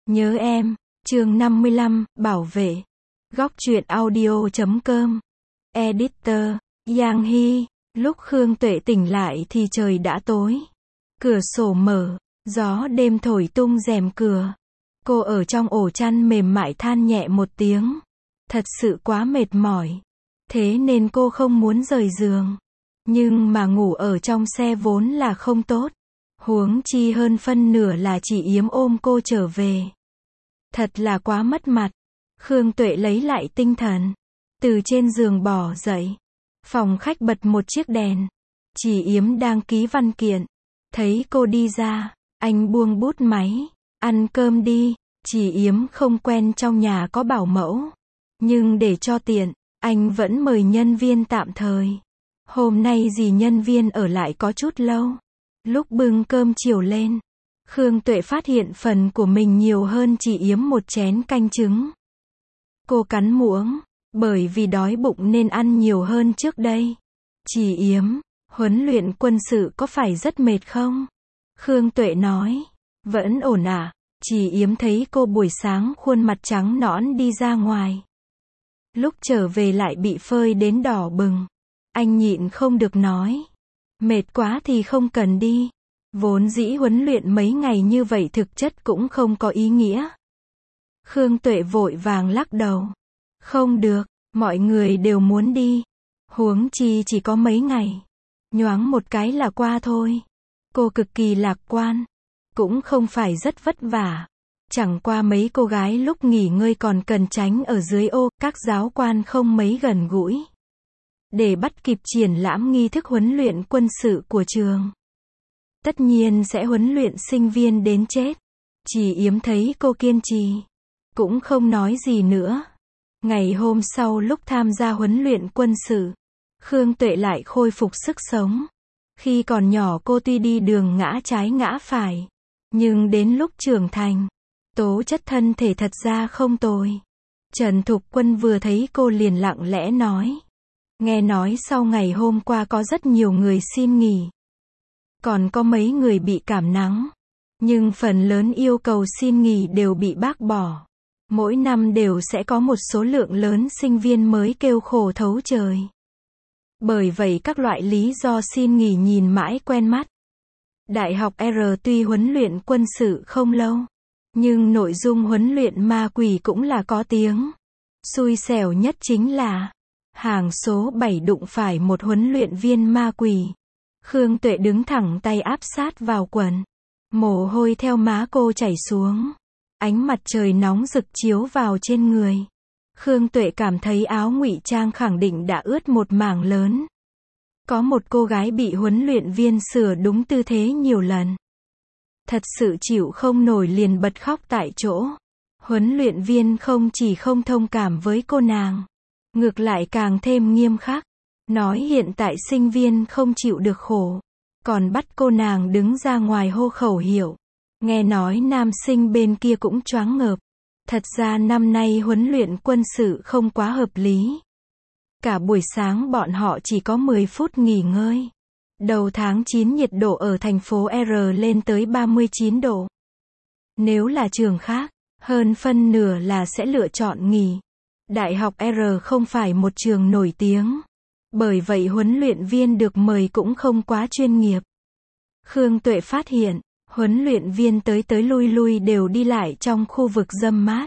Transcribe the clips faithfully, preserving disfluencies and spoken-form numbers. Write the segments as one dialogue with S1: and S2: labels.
S1: Nhớ em, chương năm mươi lăm, bảo vệ. Góc truyện audio chấm com. Editor, Giang Hy. Lúc Khương Tuệ tỉnh lại thì trời đã tối. Cửa sổ mở, gió đêm thổi tung rèm cửa. Cô ở trong ổ chăn mềm mại than nhẹ một tiếng. Thật sự quá mệt mỏi. Thế nên cô không muốn rời giường. Nhưng mà ngủ ở trong xe vốn là không tốt. Huống chi hơn phân nửa là chị Yếm ôm cô trở về. Thật là quá mất mặt. Khương Tuệ lấy lại tinh thần. Từ trên giường bò dậy. Phòng khách bật một chiếc đèn. Chị Yếm đang ký văn kiện. Thấy cô đi ra, anh buông bút máy. Ăn cơm đi. Chị Yếm không quen trong nhà có bảo mẫu. Nhưng để cho tiện, anh vẫn mời nhân viên tạm thời. Hôm nay dì nhân viên ở lại có chút lâu. Lúc bưng cơm chiều lên, Khương Tuệ phát hiện phần của mình nhiều hơn chị Yếm một chén canh trứng. Cô cắn muỗng, bởi vì đói bụng nên ăn nhiều hơn trước đây. Chị Yếm, huấn luyện quân sự có phải rất mệt không? Khương Tuệ nói, vẫn ổn ạ. Chị Yếm thấy cô buổi sáng khuôn mặt trắng nõn đi ra ngoài. Lúc trở về lại bị phơi đến đỏ bừng. Anh nhịn không được nói. Mệt quá thì không cần đi. Vốn dĩ huấn luyện mấy ngày như vậy thực chất cũng không có ý nghĩa. Khương Tuệ vội vàng lắc đầu. Không được, mọi người đều muốn đi. Huống chi chỉ có mấy ngày. Nhoáng một cái là qua thôi. Cô cực kỳ lạc quan. Cũng không phải rất vất vả. Chẳng qua mấy cô gái lúc nghỉ ngơi còn cần tránh ở dưới ô, các giáo quan không mấy gần gũi. Để bắt kịp triển lãm nghi thức huấn luyện quân sự của trường. Tất nhiên sẽ huấn luyện sinh viên đến chết. Chị Yếm thấy cô kiên trì. Cũng không nói gì nữa. Ngày hôm sau lúc tham gia huấn luyện quân sự, Khương Tuệ lại khôi phục sức sống. Khi còn nhỏ cô tuy đi đường ngã trái ngã phải. Nhưng đến lúc trưởng thành, tố chất thân thể thật ra không tồi. Trần Thục Quân vừa thấy cô liền lặng lẽ nói. Nghe nói sau ngày hôm qua có rất nhiều người xin nghỉ. Còn có mấy người bị cảm nắng. Nhưng phần lớn yêu cầu xin nghỉ đều bị bác bỏ. Mỗi năm đều sẽ có một số lượng lớn sinh viên mới kêu khổ thấu trời. Bởi vậy các loại lý do xin nghỉ nhìn mãi quen mắt. Đại học R tuy huấn luyện quân sự không lâu. Nhưng nội dung huấn luyện ma quỷ cũng là có tiếng. Xui xẻo nhất chính là hàng số bảy đụng phải một huấn luyện viên ma quỷ. Khương Tuệ đứng thẳng tay áp sát vào quần. Mồ hôi theo má cô chảy xuống. Ánh mặt trời nóng rực chiếu vào trên người. Khương Tuệ cảm thấy áo ngụy trang khẳng định đã ướt một mảng lớn. Có một cô gái bị huấn luyện viên sửa đúng tư thế nhiều lần. Thật sự chịu không nổi liền bật khóc tại chỗ. Huấn luyện viên không chỉ không thông cảm với cô nàng. Ngược lại càng thêm nghiêm khắc. Nói hiện tại sinh viên không chịu được khổ. Còn bắt cô nàng đứng ra ngoài hô khẩu hiệu. Nghe nói nam sinh bên kia cũng choáng ngợp. Thật ra năm nay huấn luyện quân sự không quá hợp lý. Cả buổi sáng bọn họ chỉ có mười phút nghỉ ngơi. Đầu tháng chín nhiệt độ ở thành phố R lên tới ba mươi chín độ. Nếu là trường khác, hơn phân nửa là sẽ lựa chọn nghỉ. Đại học R không phải một trường nổi tiếng. Bởi vậy huấn luyện viên được mời cũng không quá chuyên nghiệp. Khương Tuệ phát hiện, huấn luyện viên tới tới lui lui đều đi lại trong khu vực râm mát.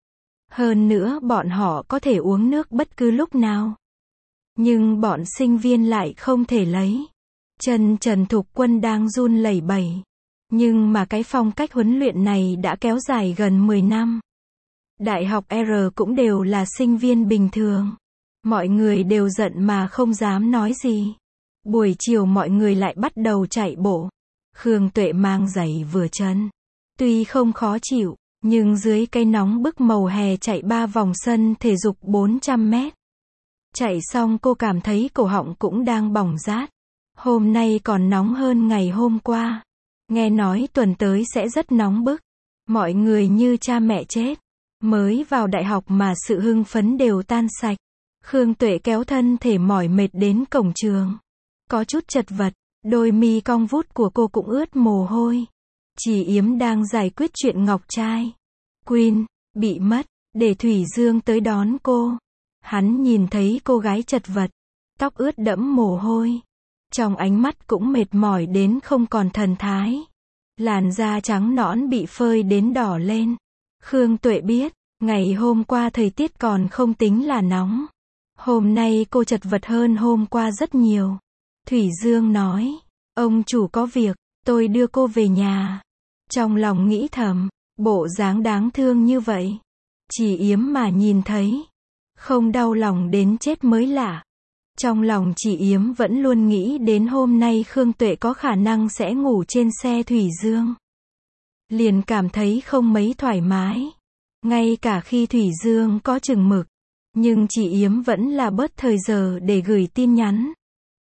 S1: Hơn nữa bọn họ có thể uống nước bất cứ lúc nào. Nhưng bọn sinh viên lại không thể lấy. Chân Trần Thục Quân đang run lẩy bẩy. Nhưng mà cái phong cách huấn luyện này đã kéo dài gần mười năm. Đại học R cũng đều là sinh viên bình thường. Mọi người đều giận mà không dám nói gì. Buổi chiều mọi người lại bắt đầu chạy bộ. Khương Tuệ mang giày vừa chân. Tuy không khó chịu, nhưng dưới cây nóng bức màu hè chạy ba vòng sân thể dục bốn trăm mét. Chạy xong cô cảm thấy cổ họng cũng đang bỏng rát. Hôm nay còn nóng hơn ngày hôm qua. Nghe nói tuần tới sẽ rất nóng bức. Mọi người như cha mẹ chết. Mới vào đại học mà sự hưng phấn đều tan sạch. Khương Tuệ kéo thân thể mỏi mệt đến cổng trường. Có chút chật vật, đôi mi cong vút của cô cũng ướt mồ hôi. Chị Yếm đang giải quyết chuyện ngọc trai. Queen, bị mất, để Thủy Dương tới đón cô. Hắn nhìn thấy cô gái chật vật, tóc ướt đẫm mồ hôi. Trong ánh mắt cũng mệt mỏi đến không còn thần thái. Làn da trắng nõn bị phơi đến đỏ lên. Khương Tuệ biết, ngày hôm qua thời tiết còn không tính là nóng. Hôm nay cô chật vật hơn hôm qua rất nhiều. Thủy Dương nói, ông chủ có việc, tôi đưa cô về nhà. Trong lòng nghĩ thầm, bộ dáng đáng thương như vậy. Chỉ Yếm mà nhìn thấy, không đau lòng đến chết mới lạ. Trong lòng chị Yếm vẫn luôn nghĩ đến hôm nay Khương Tuệ có khả năng sẽ ngủ trên xe Thủy Dương. Liền cảm thấy không mấy thoải mái. Ngay cả khi Thủy Dương có chừng mực, nhưng chị Yếm vẫn là bớt thời giờ để gửi tin nhắn.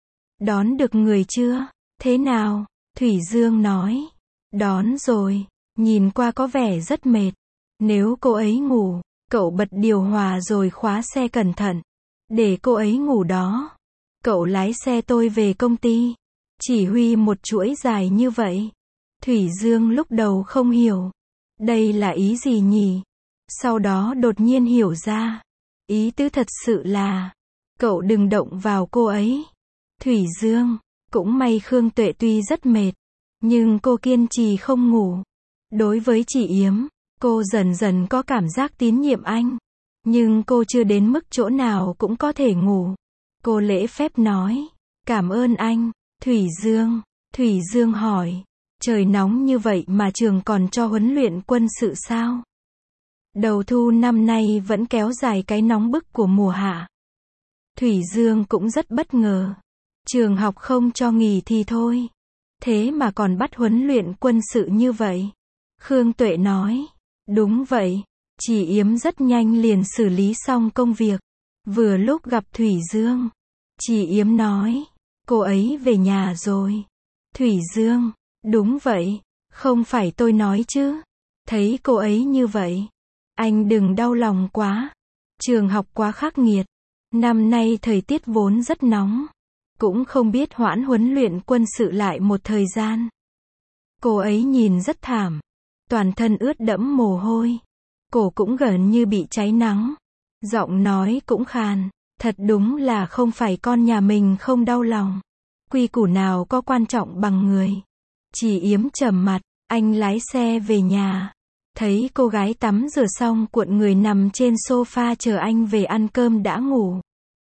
S1: Đón được người chưa? Thế nào? Thủy Dương nói. Đón rồi, nhìn qua có vẻ rất mệt. Nếu cô ấy ngủ, cậu bật điều hòa rồi khóa xe cẩn thận. Để cô ấy ngủ đó. Cậu lái xe tôi về công ty. Chỉ huy một chuỗi dài như vậy. Thủy Dương lúc đầu không hiểu. Đây là ý gì nhỉ? Sau đó đột nhiên hiểu ra. Ý tứ thật sự là, cậu đừng động vào cô ấy. Thủy Dương, cũng may Khương Tuệ tuy rất mệt, nhưng cô kiên trì không ngủ. Đối với chị Yếm, cô dần dần có cảm giác tín nhiệm anh. Nhưng cô chưa đến mức chỗ nào cũng có thể ngủ. Cô lễ phép nói, cảm ơn anh. Thủy Dương, Thủy Dương hỏi, trời nóng như vậy mà trường còn cho huấn luyện quân sự sao? Đầu thu năm nay vẫn kéo dài cái nóng bức của mùa hạ. Thủy Dương cũng rất bất ngờ. Trường học không cho nghỉ thì thôi. Thế mà còn bắt huấn luyện quân sự như vậy. Khương Tuệ nói, đúng vậy. Chị Yếm rất nhanh liền xử lý xong công việc. Vừa lúc gặp Thủy Dương. Chị Yếm nói, cô ấy về nhà rồi. Thủy Dương, đúng vậy. Không phải tôi nói chứ. Thấy cô ấy như vậy, anh đừng đau lòng quá. Trường học quá khắc nghiệt. Năm nay thời tiết vốn rất nóng. Cũng không biết hoãn huấn luyện quân sự lại một thời gian. Cô ấy nhìn rất thảm. Toàn thân ướt đẫm mồ hôi. Cổ cũng gần như bị cháy nắng. Giọng nói cũng khàn. Thật đúng là không phải con nhà mình không đau lòng. Quy củ nào có quan trọng bằng người. Chỉ Yếm trầm mặt, anh lái xe về nhà. Thấy cô gái tắm rửa xong cuộn người nằm trên sofa chờ anh về ăn cơm đã ngủ.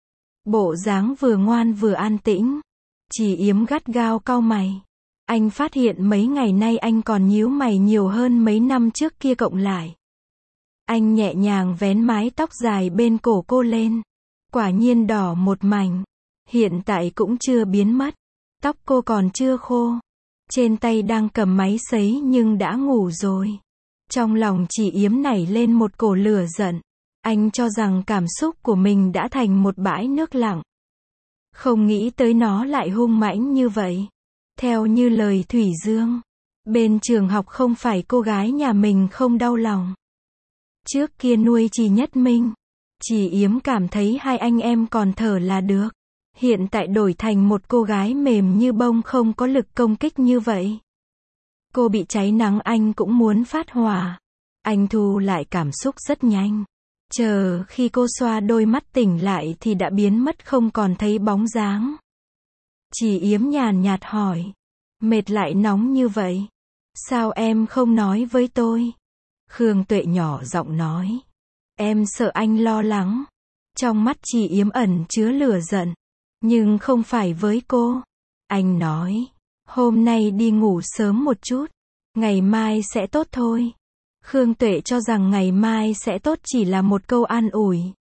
S1: Bộ dáng vừa ngoan vừa an tĩnh. Chỉ Yếm gắt gao cau mày. Anh phát hiện mấy ngày nay anh còn nhíu mày nhiều hơn mấy năm trước kia cộng lại. Anh nhẹ nhàng vén mái tóc dài bên cổ cô lên. Quả nhiên đỏ một mảnh. Hiện tại cũng chưa biến mất. Tóc cô còn chưa khô. Trên tay đang cầm máy sấy nhưng đã ngủ rồi. Trong lòng Chỉ Yếm nảy lên một cổ lửa giận. Anh cho rằng cảm xúc của mình đã thành một bãi nước lặng. Không nghĩ tới nó lại hung mãnh như vậy. Theo như lời Thủy Dương, bên trường học không phải cô gái nhà mình không đau lòng. Trước kia nuôi Chỉ Nhất Minh, Chỉ Yếm cảm thấy hai anh em còn thở là được. Hiện tại đổi thành một cô gái mềm như bông không có lực công kích như vậy. Cô bị cháy nắng anh cũng muốn phát hỏa. Anh thu lại cảm xúc rất nhanh. Chờ khi cô xoa đôi mắt tỉnh lại thì đã biến mất không còn thấy bóng dáng. Chỉ Yếm nhàn nhạt hỏi. Mệt lại nóng như vậy. Sao em không nói với tôi? Khương Tuệ nhỏ giọng nói. Em sợ anh lo lắng. Trong mắt Chỉ Yếm ẩn chứa lửa giận. Nhưng không phải với cô. Anh nói. Hôm nay đi ngủ sớm một chút. Ngày mai sẽ tốt thôi. Khương Tuệ cho rằng ngày mai sẽ tốt chỉ là một câu an ủi.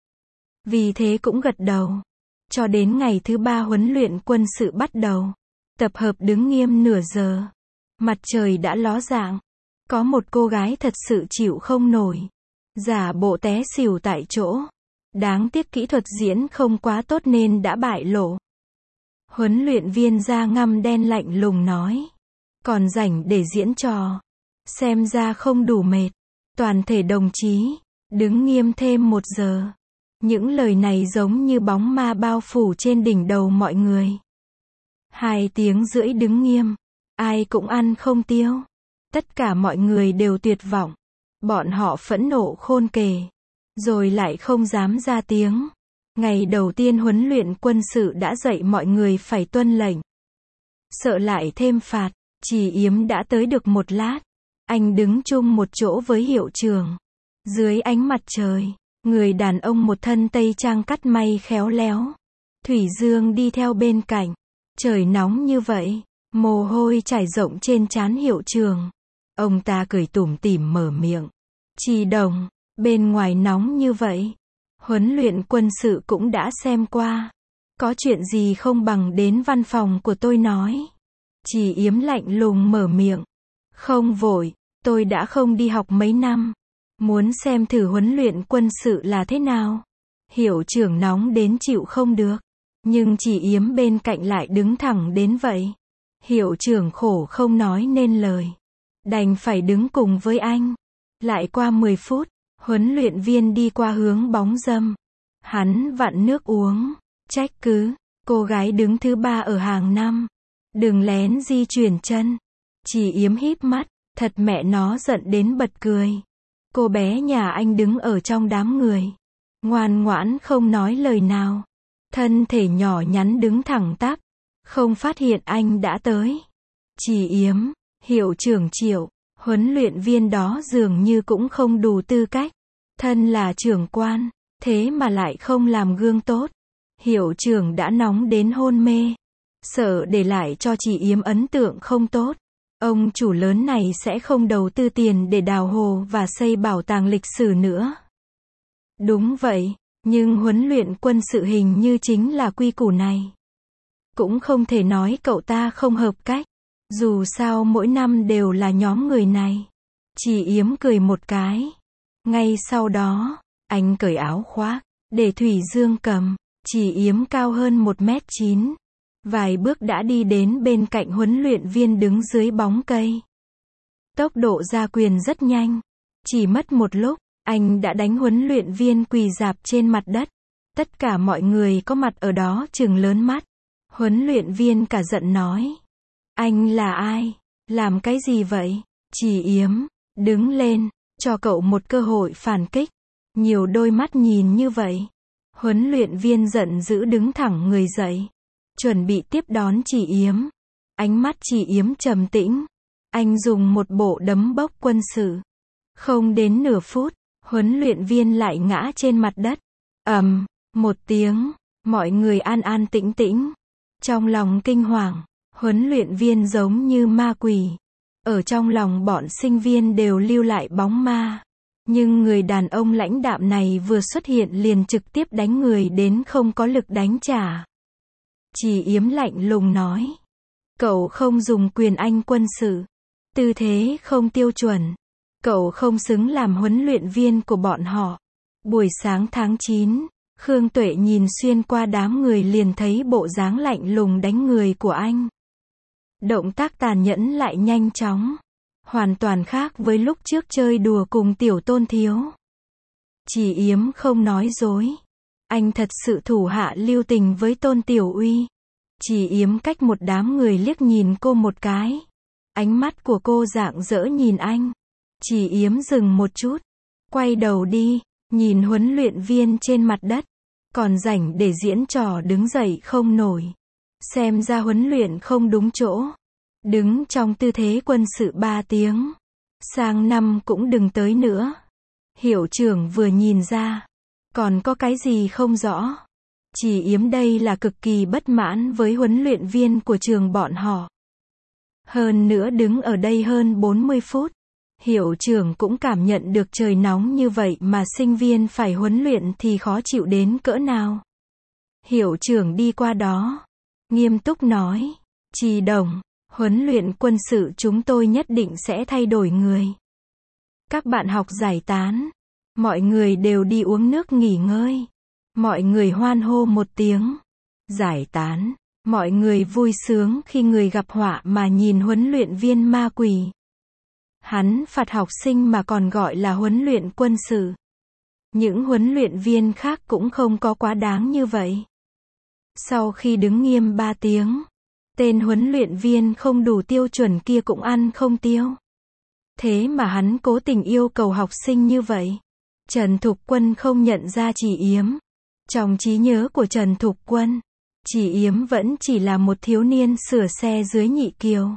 S1: Vì thế cũng gật đầu. Cho đến ngày thứ ba huấn luyện quân sự bắt đầu. Tập hợp đứng nghiêm nửa giờ. Mặt trời đã ló dạng. Có một cô gái thật sự chịu không nổi. Giả bộ té xỉu tại chỗ. Đáng tiếc kỹ thuật diễn không quá tốt nên đã bại lộ. Huấn luyện viên da ngăm đen lạnh lùng nói. Còn rảnh để diễn trò. Xem ra không đủ mệt. Toàn thể đồng chí, đứng nghiêm thêm một giờ. Những lời này giống như bóng ma bao phủ trên đỉnh đầu mọi người. Hai tiếng rưỡi đứng nghiêm. Ai cũng ăn không tiêu. Tất cả mọi người đều tuyệt vọng. Bọn họ phẫn nộ khôn kể. Rồi lại không dám ra tiếng. Ngày đầu tiên huấn luyện quân sự đã dạy mọi người phải tuân lệnh. Sợ lại thêm phạt, Trì Yếm đã tới được một lát. Anh đứng chung một chỗ với hiệu trưởng. Dưới ánh mặt trời, người đàn ông một thân tây trang cắt may khéo léo. Thủy Dương đi theo bên cạnh. Trời nóng như vậy, mồ hôi trải rộng trên trán hiệu trưởng. Ông ta cười tủm tỉm mở miệng. Trì Đồng, bên ngoài nóng như vậy. Huấn luyện quân sự cũng đã xem qua. Có chuyện gì không bằng đến văn phòng của tôi nói. Trì Yếm lạnh lùng mở miệng. Không vội, tôi đã không đi học mấy năm. Muốn xem thử huấn luyện quân sự là thế nào. Hiệu trưởng nóng đến chịu không được. Nhưng Trì Yếm bên cạnh lại đứng thẳng đến vậy. Hiệu trưởng khổ không nói nên lời. Đành phải đứng cùng với anh. Lại qua mười phút, huấn luyện viên đi qua hướng bóng râm. Hắn vặn nước uống. Trách cứ, cô gái đứng thứ ba ở hàng năm. Đừng lén di chuyển chân. Trì Yếm híp mắt, thật mẹ nó giận đến bật cười. Cô bé nhà anh đứng ở trong đám người. Ngoan ngoãn không nói lời nào. Thân thể nhỏ nhắn đứng thẳng tắp. Không phát hiện anh đã tới. Trì Yếm, hiệu trưởng Triệu, huấn luyện viên đó dường như cũng không đủ tư cách. Thân là trưởng quan, thế mà lại không làm gương tốt. Hiệu trưởng đã nóng đến hôn mê. Sợ để lại cho Trì Yếm ấn tượng không tốt. Ông chủ lớn này sẽ không đầu tư tiền để đào hồ và xây bảo tàng lịch sử nữa. Đúng vậy, nhưng huấn luyện quân sự hình như chính là quy củ này. Cũng không thể nói cậu ta không hợp cách. Dù sao mỗi năm đều là nhóm người này. Trì Yếm cười một cái. Ngay sau đó, anh cởi áo khoác, để Thủy Dương cầm. Trì Yếm cao hơn một mét chín. Vài bước đã đi đến bên cạnh huấn luyện viên đứng dưới bóng cây. Tốc độ ra quyền rất nhanh. Chỉ mất một lúc, anh đã đánh huấn luyện viên quỳ rạp trên mặt đất. Tất cả mọi người có mặt ở đó trừng lớn mắt. Huấn luyện viên cả giận nói. Anh là ai? Làm cái gì vậy? Trì Yếm, đứng lên, cho cậu một cơ hội phản kích. Nhiều đôi mắt nhìn như vậy. Huấn luyện viên giận dữ đứng thẳng người dậy. Chuẩn bị tiếp đón Trì Yếm. Ánh mắt Trì Yếm trầm tĩnh. Anh dùng một bộ đấm bốc quân sự. Không đến nửa phút, huấn luyện viên lại ngã trên mặt đất. Ầm, một tiếng, mọi người an an tĩnh tĩnh. Trong lòng kinh hoàng, huấn luyện viên giống như ma quỷ. Ở trong lòng bọn sinh viên đều lưu lại bóng ma. Nhưng người đàn ông lãnh đạm này vừa xuất hiện liền trực tiếp đánh người đến không có lực đánh trả. Trì Yếm lạnh lùng nói. Cậu không dùng quyền Anh quân sự. Tư thế không tiêu chuẩn. Cậu không xứng làm huấn luyện viên của bọn họ. Buổi sáng tháng chín, Khương Tuệ nhìn xuyên qua đám người liền thấy bộ dáng lạnh lùng đánh người của anh. Động tác tàn nhẫn lại nhanh chóng. Hoàn toàn khác với lúc trước chơi đùa cùng Tiểu Tôn thiếu. Trì Yếm không nói dối. Anh thật sự thủ hạ lưu tình với Tôn Tiểu Uy. Trì Yếm cách một đám người liếc nhìn cô một cái. Ánh mắt của cô rạng rỡ nhìn anh. Trì Yếm dừng một chút. Quay đầu đi, nhìn huấn luyện viên trên mặt đất. Còn rảnh để diễn trò đứng dậy không nổi. Xem ra huấn luyện không đúng chỗ. Đứng trong tư thế quân sự ba tiếng. Sang năm cũng đừng tới nữa. Hiệu trưởng vừa nhìn ra. Còn có cái gì không rõ. Trì Yếm đây là cực kỳ bất mãn với huấn luyện viên của trường bọn họ. Hơn nữa đứng ở đây hơn bốn mươi phút. Hiệu trưởng cũng cảm nhận được trời nóng như vậy mà sinh viên phải huấn luyện thì khó chịu đến cỡ nào. Hiệu trưởng đi qua đó. Nghiêm túc nói. Trì Đồng, huấn luyện quân sự chúng tôi nhất định sẽ thay đổi người. Các bạn học giải tán. Mọi người đều đi uống nước nghỉ ngơi. Mọi người hoan hô một tiếng. Giải tán. Mọi người vui sướng khi người gặp họa mà nhìn huấn luyện viên ma quỷ. Hắn phạt học sinh mà còn gọi là huấn luyện quân sự. Những huấn luyện viên khác cũng không có quá đáng như vậy. Sau khi đứng nghiêm ba tiếng, tên huấn luyện viên không đủ tiêu chuẩn kia cũng ăn không tiêu. Thế mà hắn cố tình yêu cầu học sinh như vậy. Trần Thục Quân không nhận ra Chỉ Yếm. Trong trí nhớ của Trần Thục Quân, Chỉ Yếm vẫn chỉ là một thiếu niên sửa xe dưới Nhị Kiều.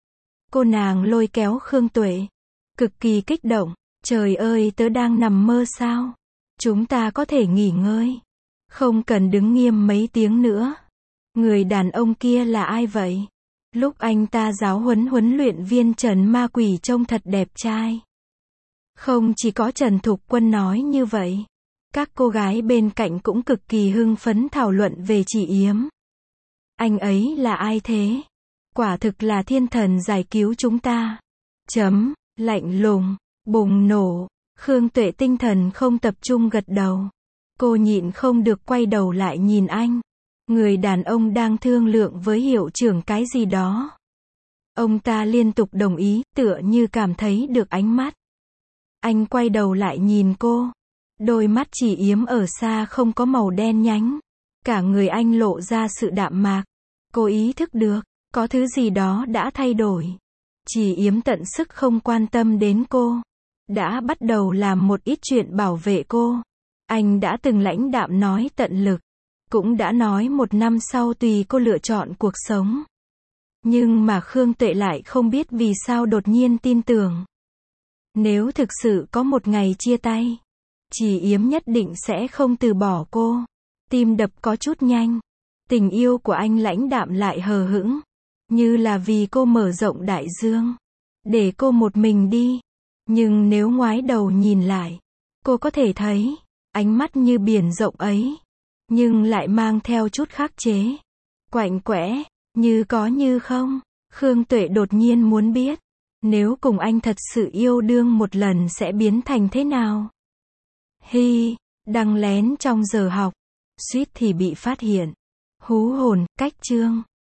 S1: Cô nàng lôi kéo Khương Tuệ, cực kỳ kích động. Trời ơi, tớ đang nằm mơ sao? Chúng ta có thể nghỉ ngơi. Không cần đứng nghiêm mấy tiếng nữa. Người đàn ông kia là ai vậy? Lúc anh ta giáo huấn huấn luyện viên Trần Ma Quỷ trông thật đẹp trai. Không chỉ có Trần Thục Quân nói như vậy. Các cô gái bên cạnh cũng cực kỳ hưng phấn thảo luận về Chỉ Yếm. Anh ấy là ai thế? Quả thực là thiên thần giải cứu chúng ta. Chấm, lạnh lùng, bùng nổ. Khương Tuệ tinh thần không tập trung gật đầu. Cô nhịn không được quay đầu lại nhìn anh. Người đàn ông đang thương lượng với hiệu trưởng cái gì đó. Ông ta liên tục đồng ý, tựa như cảm thấy được ánh mắt. Anh quay đầu lại nhìn cô. Đôi mắt Chỉ Yếm ở xa không có màu đen nhánh. Cả người anh lộ ra sự đạm mạc. Cô ý thức được, có thứ gì đó đã thay đổi. Chỉ Yếm tận sức không quan tâm đến cô. Đã bắt đầu làm một ít chuyện bảo vệ cô. Anh đã từng lãnh đạm nói tận lực. Cũng đã nói một năm sau tùy cô lựa chọn cuộc sống. Nhưng mà Khương Tuệ lại không biết vì sao đột nhiên tin tưởng. Nếu thực sự có một ngày chia tay, Chỉ Yếm nhất định sẽ không từ bỏ cô. Tim đập có chút nhanh. Tình yêu của anh lãnh đạm lại hờ hững. Như là vì cô mở rộng đại dương. Để cô một mình đi. Nhưng nếu ngoái đầu nhìn lại, cô có thể thấy, ánh mắt như biển rộng ấy. Nhưng lại mang theo chút khắc chế. Quạnh quẽ, như có như không. Khương Tuệ đột nhiên muốn biết. Nếu cùng anh thật sự yêu đương một lần sẽ biến thành thế nào? Hi, đăng lén trong giờ học. Suýt thì bị phát hiện. Hú hồn, cách chương.